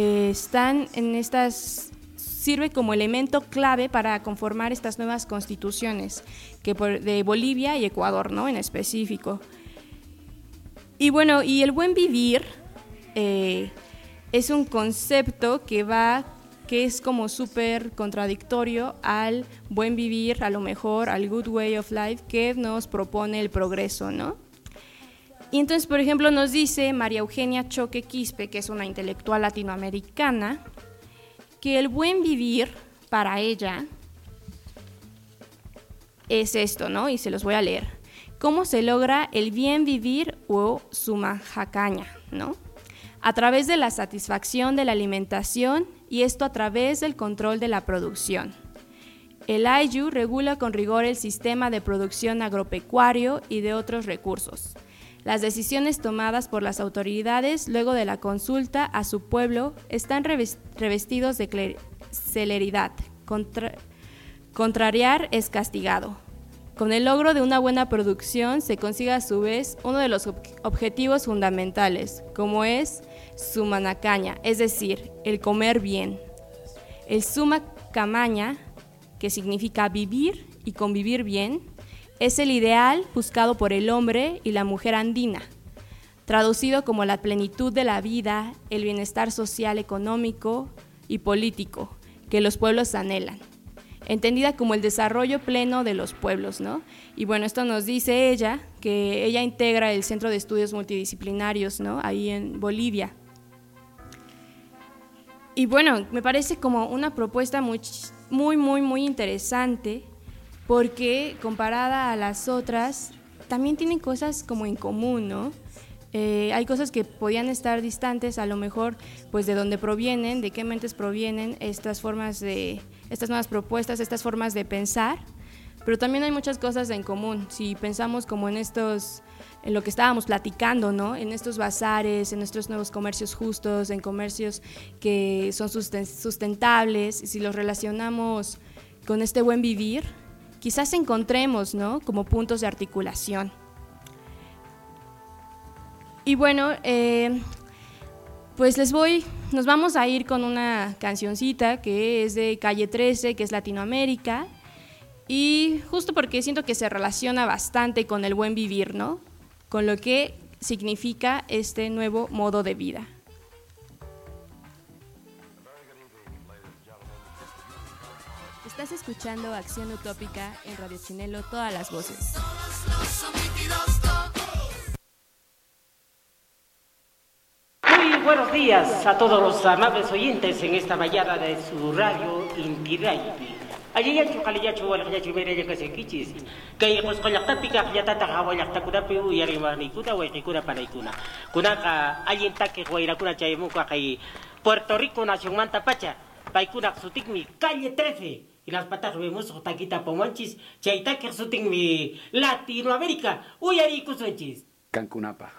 Sirve como elemento clave para conformar estas nuevas constituciones de Bolivia y Ecuador, ¿no? En específico. Y bueno, y el buen vivir es un concepto que es como súper contradictorio al buen vivir, a lo mejor al good way of life que nos propone el progreso, ¿no? Y entonces, por ejemplo, nos dice María Eugenia Choque Quispe, que es una intelectual latinoamericana, que el buen vivir para ella es esto, ¿no? Y se los voy a leer. ¿Cómo se logra el bien vivir o sumajacaña, ¿no? A través de la satisfacción de la alimentación y esto a través del control de la producción. El AYU regula con rigor el sistema de producción agropecuario y de otros recursos. Las decisiones tomadas por las autoridades luego de la consulta a su pueblo están revestidos de celeridad. Contrariar es castigado. Con el logro de una buena producción se consigue a su vez uno de los objetivos fundamentales, como es sumanacaña, es decir, el comer bien. El suma camaña, que significa vivir y convivir bien, es el ideal buscado por el hombre y la mujer andina, traducido como la plenitud de la vida, el bienestar social, económico y político que los pueblos anhelan, entendida como el desarrollo pleno de los pueblos, ¿no? Y bueno, esto nos dice ella, que ella integra el Centro de Estudios Multidisciplinarios, ¿no? Ahí en Bolivia. Y bueno, me parece como una propuesta muy interesante, porque comparada a las otras, también tienen cosas como en común, ¿no? Hay cosas que podían estar distantes, a lo mejor, pues de dónde provienen, de qué mentes provienen estas nuevas propuestas, estas formas de pensar, pero también hay muchas cosas en común. Si pensamos como en lo que estábamos platicando, ¿no? En estos bazares, en estos nuevos comercios justos, en comercios que son sustentables, si los relacionamos con este buen vivir, quizás encontremos, ¿no? Como puntos de articulación. Y bueno, pues nos vamos a ir con una cancioncita que es de Calle 13, que es Latinoamérica, y justo porque siento que se relaciona bastante con el buen vivir, ¿no? Con lo que significa este nuevo modo de vida. Estás escuchando Acción Utópica en Radio Chinelo, todas las voces. Muy buenos días a todos los amables oyentes en esta mañana de su radio Inti Raymi. Ayayachu kaliyachu walyachu mereya kasekichis. Kay qosqollaqtapiqa qllatata hawallaqtakunapi uyarimarniykuna wayqikuna panaykuna. Kunaqa allintaki wayrakuna chaymunqa kay Puerto Rico nacionmanta pacha. Paykunaq sutinmi Calle 13. Y las patas vemos taquita pomanchis, chaytaki sutinmi Latinoamérica. Uyarikusunchis. Cancunapa.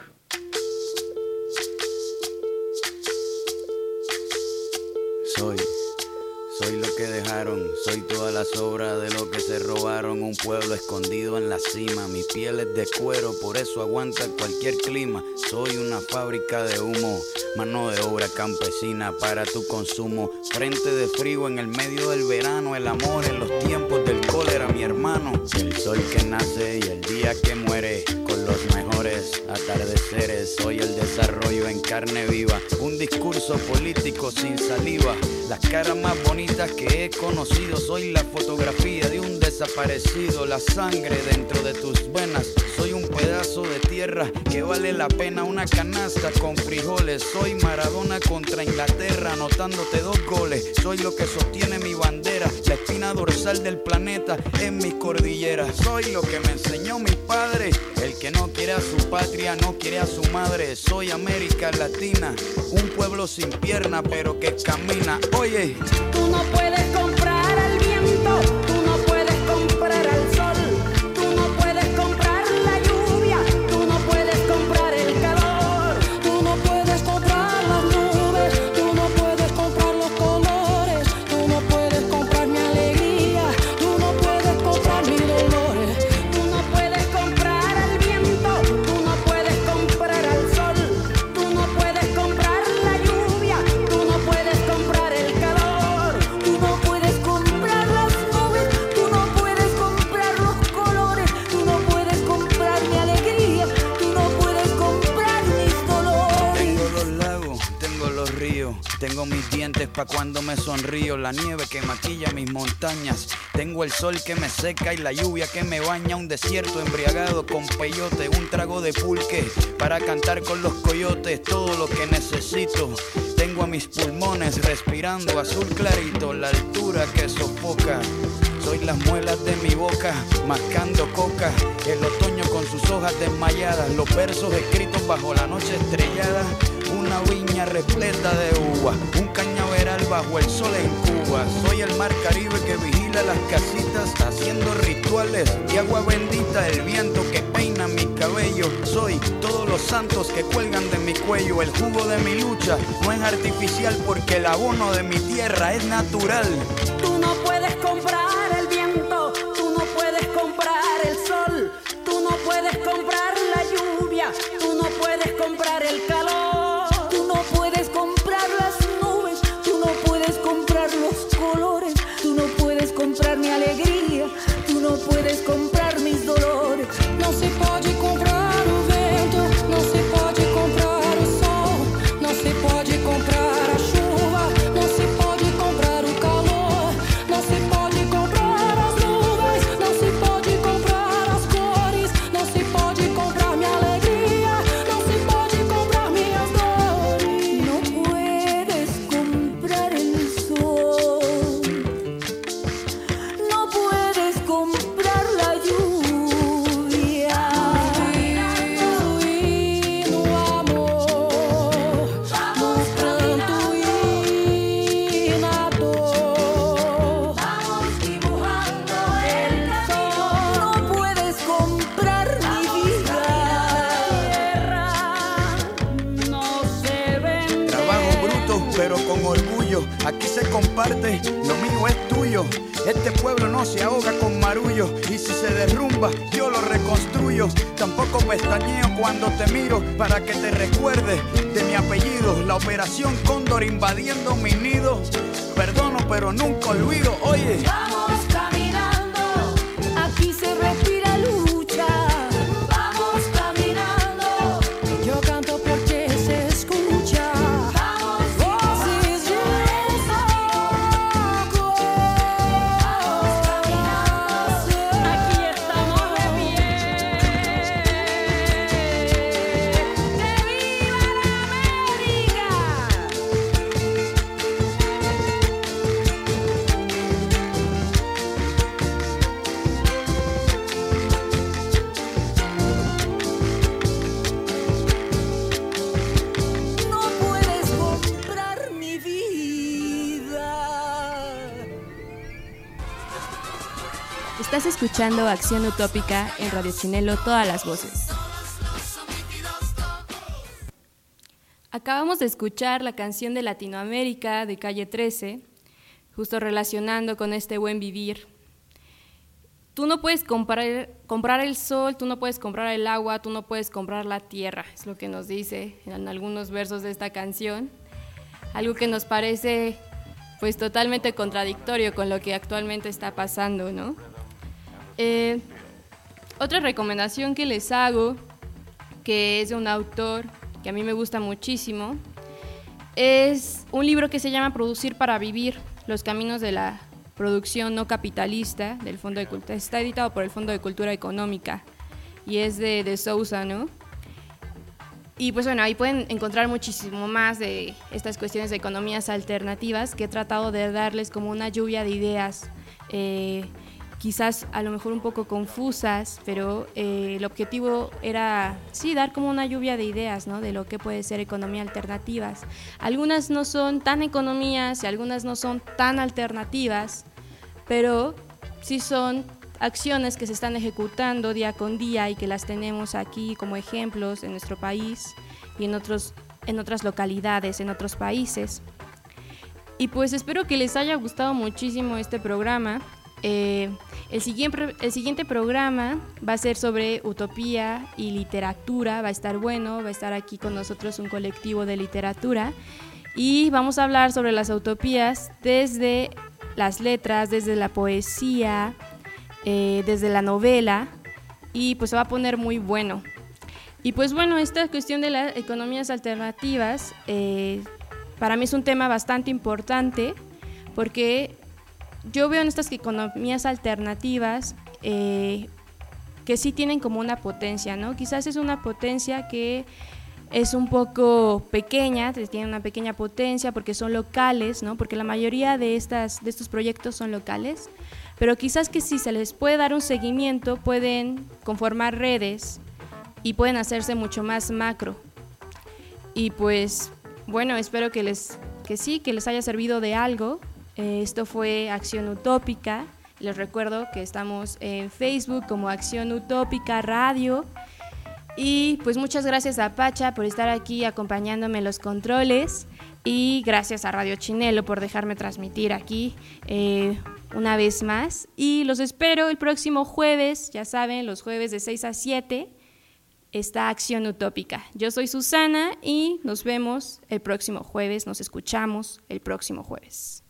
Soy lo que dejaron, soy toda la sobra de lo que se robaron. Un pueblo escondido en la cima, mi piel es de cuero, por eso aguanta cualquier clima. Soy una fábrica de humo, mano de obra campesina para tu consumo. Frente de frío en el medio del verano, el amor en los tiempos del cólera, mi hermano. El sol que nace y el día que muere, con los mejores atardeceres. Soy el desarrollo en carne viva, un discurso político sin saliva. Las caras más bonitas que he conocido, soy la fotografía de un desaparecido. La sangre dentro de tus venas, soy un pedazo de tierra que vale la pena una canasta con frijoles. Soy Maradona contra Inglaterra, anotándote 2 goles. Soy lo que sostiene mi bandera, la espina dorsal del planeta en mi cordillera. Soy lo que me enseñó mi padre, el que no quiere a su patria, no quiere a su madre. Soy América Latina, un pueblo sin pierna pero que camina. Oye, tú no puedes comprar al viento, tú no puedes comprar al sol, tú no puedes comprar la lluvia, tú no puedes comprar el calor, tú no puedes comprar las nubes, tú no puedes comprar los colores, tú no puedes comprar mi alegría, tú no puedes comprar mis dolores, tú no puedes comprar al viento, tú no puedes comprar al sol, tú no puedes comprar la lluvia, tú no puedes comprar el calor, tú no puedes comprar las nubes, tú no puedes comprar los colores, tú no puedes comprar mi alegría, tú no puedes comprar mis dolores. tengo los lagos, tengo los ríos, tengo mis dientes pa' cuando me sonrío, la nieve que maquilla mis montañas, tengo el sol que me seca y la lluvia que me baña, un desierto embriagado con peyote, un trago de pulque para cantar con los coyotes, todo lo que necesito. Tengo a mis pulmones respirando azul clarito, la altura que sofoca. Soy las muelas de mi boca, mascando coca. El otoño con sus hojas desmayadas, los versos escritos bajo la noche estrellada. Una viña repleta de uva, un cañaveral bajo el sol en Cuba. Soy el mar Caribe que vigila las casitas, haciendo rituales y agua bendita, el viento que peina mi cabello. Soy todos los santos que cuelgan de mi cuello. El jugo de mi lucha no es artificial porque el abono de mi tierra es natural. Tú no puedes comprar el viento, tú no puedes comprar el sol, tú no puedes comprar la lluvia, tú no puedes comprar el calor, tú no puedes comprar las nubes, tú no puedes comprar los colores, tú no puedes comprar mi alegría, tú no puedes comprar mis dolores. Não se pode comprar o vento, não se pode comprar o sol, não se pode comprar a chuva, não se pode comprar o calor, não se pode comprar aquí se comparte, lo mío es tuyo. Este pueblo no se ahoga con marullo, y si se derrumba, yo lo reconstruyo. Tampoco pestañeo cuando te miro, para que te recuerdes de mi apellido. La operación Cóndor invadiendo mi nido. Perdono, pero nunca olvido, oye. Vamos caminando, aquí se respira lucha. Vamos caminando, yo canto porque se escucha. Vamos, voces de loco. Vamos caminando, aquí estamos de pie. ¡Que viva la América! No puedes comprar mi vida. Estás escuchando Acción Utópica en Radio Chinelo, todas las voces. Acabamos de escuchar la canción de Latinoamérica de Calle 13, justo relacionando con este buen vivir. Tú no puedes comprar el sol, tú no puedes comprar el agua, tú no puedes comprar la tierra, es lo que nos dice en algunos versos de esta canción. Algo que nos parece pues totalmente contradictorio con lo que actualmente está pasando, ¿no? Otra recomendación que les hago, que es de un autor que a mí me gusta muchísimo, es un libro que se llama Producir para Vivir, los caminos de la producción no capitalista del Fondo de Cultura. Está editado por el Fondo de Cultura Económica y es de Sousa, ¿no? Y pues bueno, ahí pueden encontrar muchísimo más de estas cuestiones de economías alternativas que he tratado de darles como una lluvia de ideas, quizás a lo mejor un poco confusas, pero el objetivo era, sí, dar como una lluvia de ideas, ¿no? De lo que puede ser economía alternativas. Algunas no son tan economías y algunas no son tan alternativas, pero sí son acciones que se están ejecutando día con día y que las tenemos aquí como ejemplos en nuestro país y en otras localidades, en otros países. Y pues espero que les haya gustado muchísimo este programa. El siguiente programa va a ser sobre utopía y literatura, va a estar bueno, va a estar aquí con nosotros un colectivo de literatura y vamos a hablar sobre las utopías desde las letras, desde la poesía, desde la novela, y pues se va a poner muy bueno. Y pues bueno, esta cuestión de las economías alternativas para mí es un tema bastante importante porque yo veo en estas economías alternativas que sí tienen como una potencia, ¿no? Quizás es una potencia que es un poco pequeña, tiene una pequeña potencia porque son locales, ¿no? Porque la mayoría de estos proyectos son locales, pero quizás que si se les puede dar un seguimiento pueden conformar redes y pueden hacerse mucho más macro. Y pues bueno, espero que les haya servido de algo. Esto fue Acción Utópica. Les recuerdo que estamos en Facebook como Acción Utópica Radio. Y pues muchas gracias a Pacha por estar aquí acompañándome en los controles. Y gracias a Radio Chinelo por dejarme transmitir aquí una vez más. Y los espero el próximo jueves. Ya saben, los jueves de 6 a 7 está Acción Utópica. Yo soy Susana y nos vemos el próximo jueves. Nos escuchamos el próximo jueves.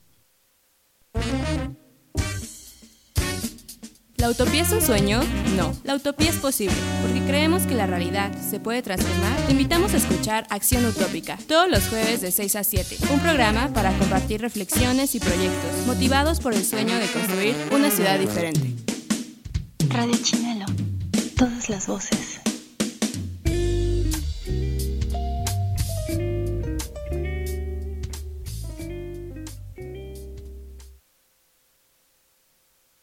¿La utopía es un sueño? No, la utopía es posible, porque creemos que la realidad se puede transformar. Te invitamos a escuchar Acción Utópica, todos los jueves de 6 a 7, un programa para compartir reflexiones y proyectos, motivados por el sueño de construir una ciudad diferente. Radio Chinelo, todas las voces.